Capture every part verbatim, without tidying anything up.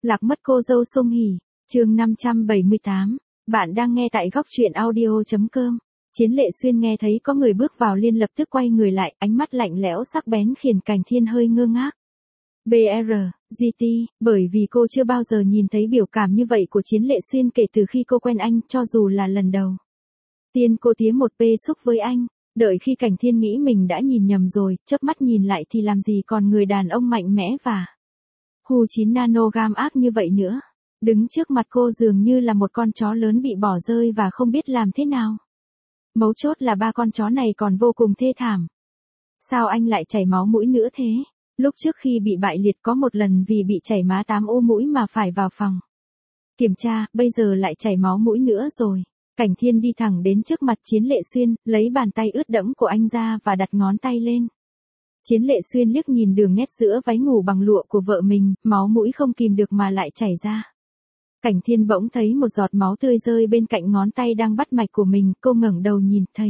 Lạc mất cô dâu Song Hỷ, chương năm trăm bảy mươi tám. Bạn đang nghe tại góc truyện audio chấm com. Chiến Lệ Xuyên nghe thấy có người bước vào liền lập tức quay người lại, ánh mắt lạnh lẽo sắc bén khiến Cảnh Thiên hơi ngơ ngác. bê rờ, giê tê, bởi vì cô chưa bao giờ nhìn thấy biểu cảm như vậy của Chiến Lệ Xuyên kể từ khi cô quen anh, cho dù là lần đầu tiên cô tía một pê xúc với anh. Đợi khi Cảnh Thiên nghĩ mình đã nhìn nhầm rồi, chớp mắt nhìn lại thì làm gì còn người đàn ông mạnh mẽ và hù chín nanogam ác như vậy nữa. Đứng trước mặt cô dường như là một con chó lớn bị bỏ rơi và không biết làm thế nào. Mấu chốt là ba con chó này còn vô cùng thê thảm. Sao anh lại chảy máu mũi nữa thế? Lúc trước khi bị bại liệt có một lần vì bị chảy má tám ô mũi mà phải vào phòng kiểm tra, bây giờ lại chảy máu mũi nữa rồi. Cảnh Thiên đi thẳng đến trước mặt Chiến Lệ Xuyên, lấy bàn tay ướt đẫm của anh ra và đặt ngón tay lên. Chiến Lệ Xuyên liếc nhìn đường nét giữa váy ngủ bằng lụa của vợ mình, máu mũi không kìm được mà lại chảy ra. Cảnh Thiên bỗng thấy một giọt máu tươi rơi bên cạnh ngón tay đang bắt mạch của mình, cô ngẩng đầu nhìn thấy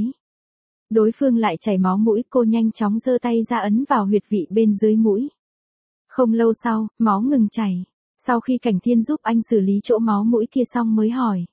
đối phương lại chảy máu mũi, cô nhanh chóng giơ tay ra ấn vào huyệt vị bên dưới mũi. Không lâu sau, máu ngừng chảy. Sau khi Cảnh Thiên giúp anh xử lý chỗ máu mũi kia xong mới hỏi.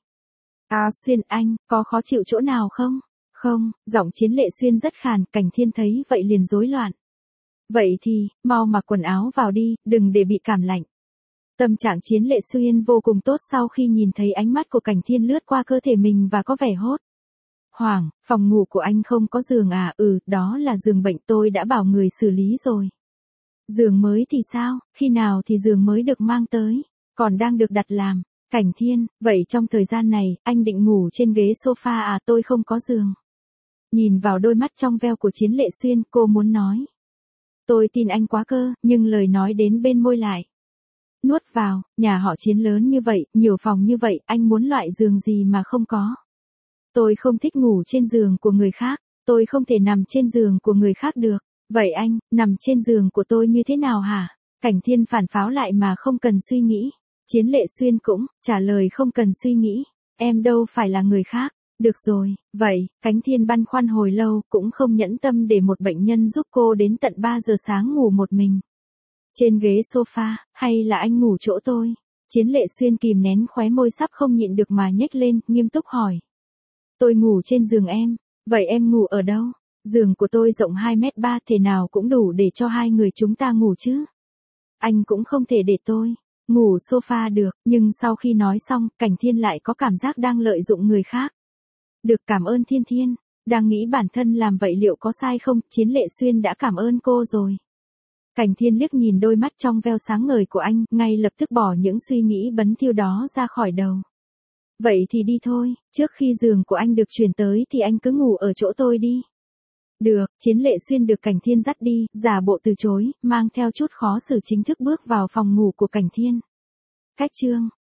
À Xuyên anh, có khó chịu chỗ nào không? Không, giọng Chiến Lệ Xuyên rất khàn, Cảnh Thiên thấy vậy liền rối loạn. Vậy thì, mau mặc quần áo vào đi, đừng để bị cảm lạnh. Tâm trạng Chiến Lệ Xuyên vô cùng tốt sau khi nhìn thấy ánh mắt của Cảnh Thiên lướt qua cơ thể mình và có vẻ hốt hoảng. Phòng ngủ của anh không có giường à? Ừ, đó là giường bệnh, tôi đã bảo người xử lý rồi. Giường mới thì sao, khi nào thì giường mới được mang tới? Còn đang được đặt làm. Cảnh Thiên, vậy trong thời gian này, anh định ngủ trên ghế sofa à? Tôi không có giường. Nhìn vào đôi mắt trong veo của Chiến Lệ Xuyên, cô muốn nói. Tôi tin anh quá cơ, nhưng lời nói đến bên môi lại nuốt vào. Nhà họ Chiến lớn như vậy, nhiều phòng như vậy, anh muốn loại giường gì mà không có? Tôi không thích ngủ trên giường của người khác, tôi không thể nằm trên giường của người khác được. Vậy anh, nằm trên giường của tôi như thế nào hả? Cảnh Thiên phản pháo lại mà không cần suy nghĩ. Chiến Lệ Xuyên cũng trả lời không cần suy nghĩ. Em đâu phải là người khác. Được rồi, vậy, Cảnh Thiên băn khoăn hồi lâu cũng không nhẫn tâm để một bệnh nhân giúp cô đến tận ba giờ sáng ngủ một mình trên ghế sofa, hay là anh ngủ chỗ tôi? Chiến Lệ Xuyên kìm nén khóe môi sắp không nhịn được mà nhếch lên, nghiêm túc hỏi. Tôi ngủ trên giường em, vậy em ngủ ở đâu? Giường của tôi rộng hai mét ba, thể nào cũng đủ để cho hai người chúng ta ngủ chứ. Anh cũng không thể để tôi ngủ sofa được, nhưng sau khi nói xong, Cảnh Thiên lại có cảm giác đang lợi dụng người khác. Được, cảm ơn Thiên Thiên, đang nghĩ bản thân làm vậy liệu có sai không? Chiến Lệ Xuyên đã cảm ơn cô rồi. Cảnh Thiên liếc nhìn đôi mắt trong veo sáng ngời của anh, ngay lập tức bỏ những suy nghĩ bấn thiêu đó ra khỏi đầu. Vậy thì đi thôi, trước khi giường của anh được chuyển tới thì anh cứ ngủ ở chỗ tôi đi. Được, Chiến Lệ Xuyên được Cảnh Thiên dắt đi, giả bộ từ chối, mang theo chút khó xử chính thức bước vào phòng ngủ của Cảnh Thiên. Cách chương